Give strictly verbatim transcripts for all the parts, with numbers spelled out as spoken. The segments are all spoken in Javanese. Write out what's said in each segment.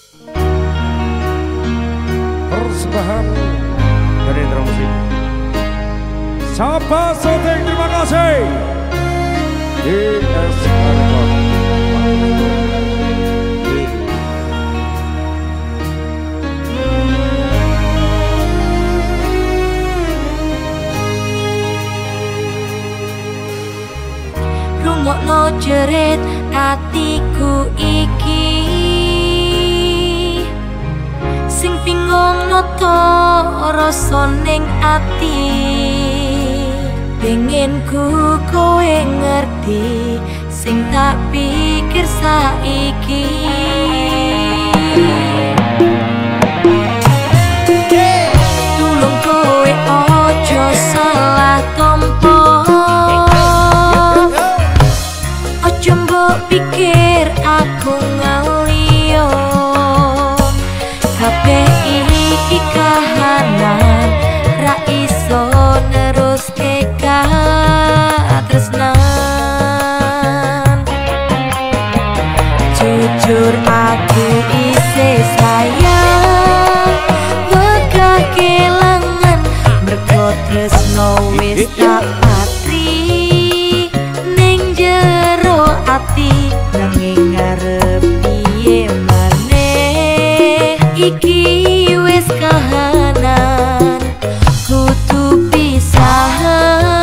Persembahan dari Indra Musik. Sapa Soteng, terima kasih. D S Record. Rungokno jerit atiku iki, sing bingung noto rasa ning ati. Pengen ku kowe ngerti sing tak pikir saiki. Tulung kowe ojo salah tompo, ojo mbok pikir aku ngaliyo. Kabeh iki kahanan ra iso neruske tresnan. Jujur aku isih sayang, wegah kelangan mergo tresno wis tak patri ning jero ati. Nanging ngarep piye maneh iki wis kahanan kudu pisahan.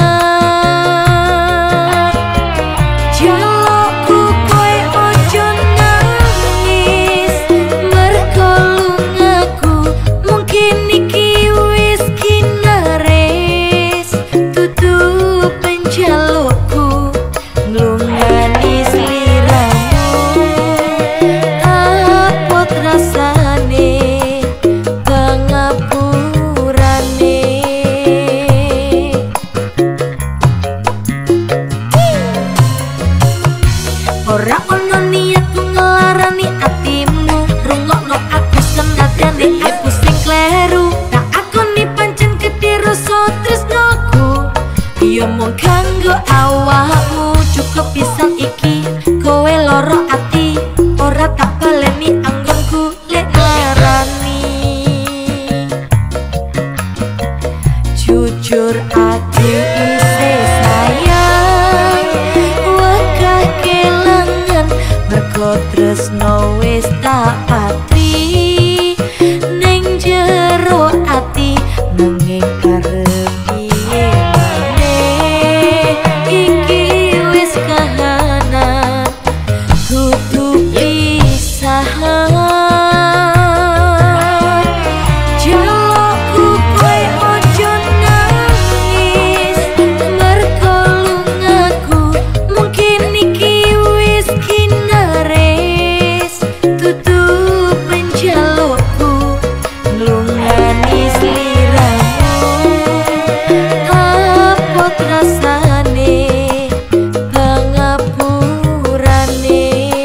Jalukku kowe ojo nangis mergo lungaku mungkin iki wis kinaris. Tutup penjalukku nglungani sliramu, apot rasane pangapurane. Ora ono niatku ngelarani atimu, rungokno aku senadane aku sing kleru. Tak akoni pancen ketiru so tresnoku, yo mung kanggo awakmu. Cukup pisan iki kowe loro ati, ora tak baleni anggonku lek ngelarani. Jujur aku isih sayang, wegah kelangan mergo tresno wis tak patri ning jero ati. Nanging arep piye maneh iki wis kahanan kudu pisahan. Jalukku kowe ojo nangis mergo lungaku mungkin iki wis kinaris. Tutup penjalukku nglungani sliramu, apot rasane pangapurane.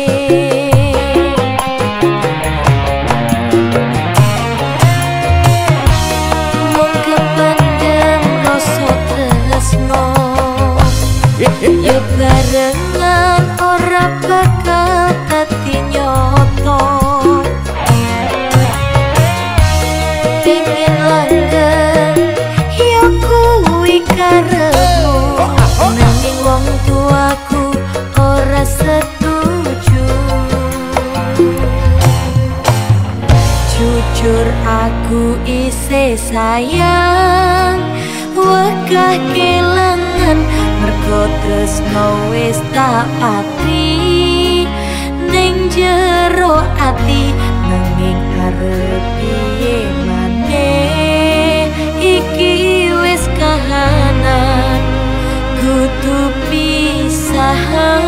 Mung kependem rasa tresno, yo barengan ora bakal dadi nyoto. Pengen langgeng yo kuwi karepmu, nanging wong tuaku ora setuju. Jujur aku isih sayang, wegah kelangan mergo tresno wis tak patri ning jero ati. Nanging arep piye maneh iki wis kahanan kudu pisahan.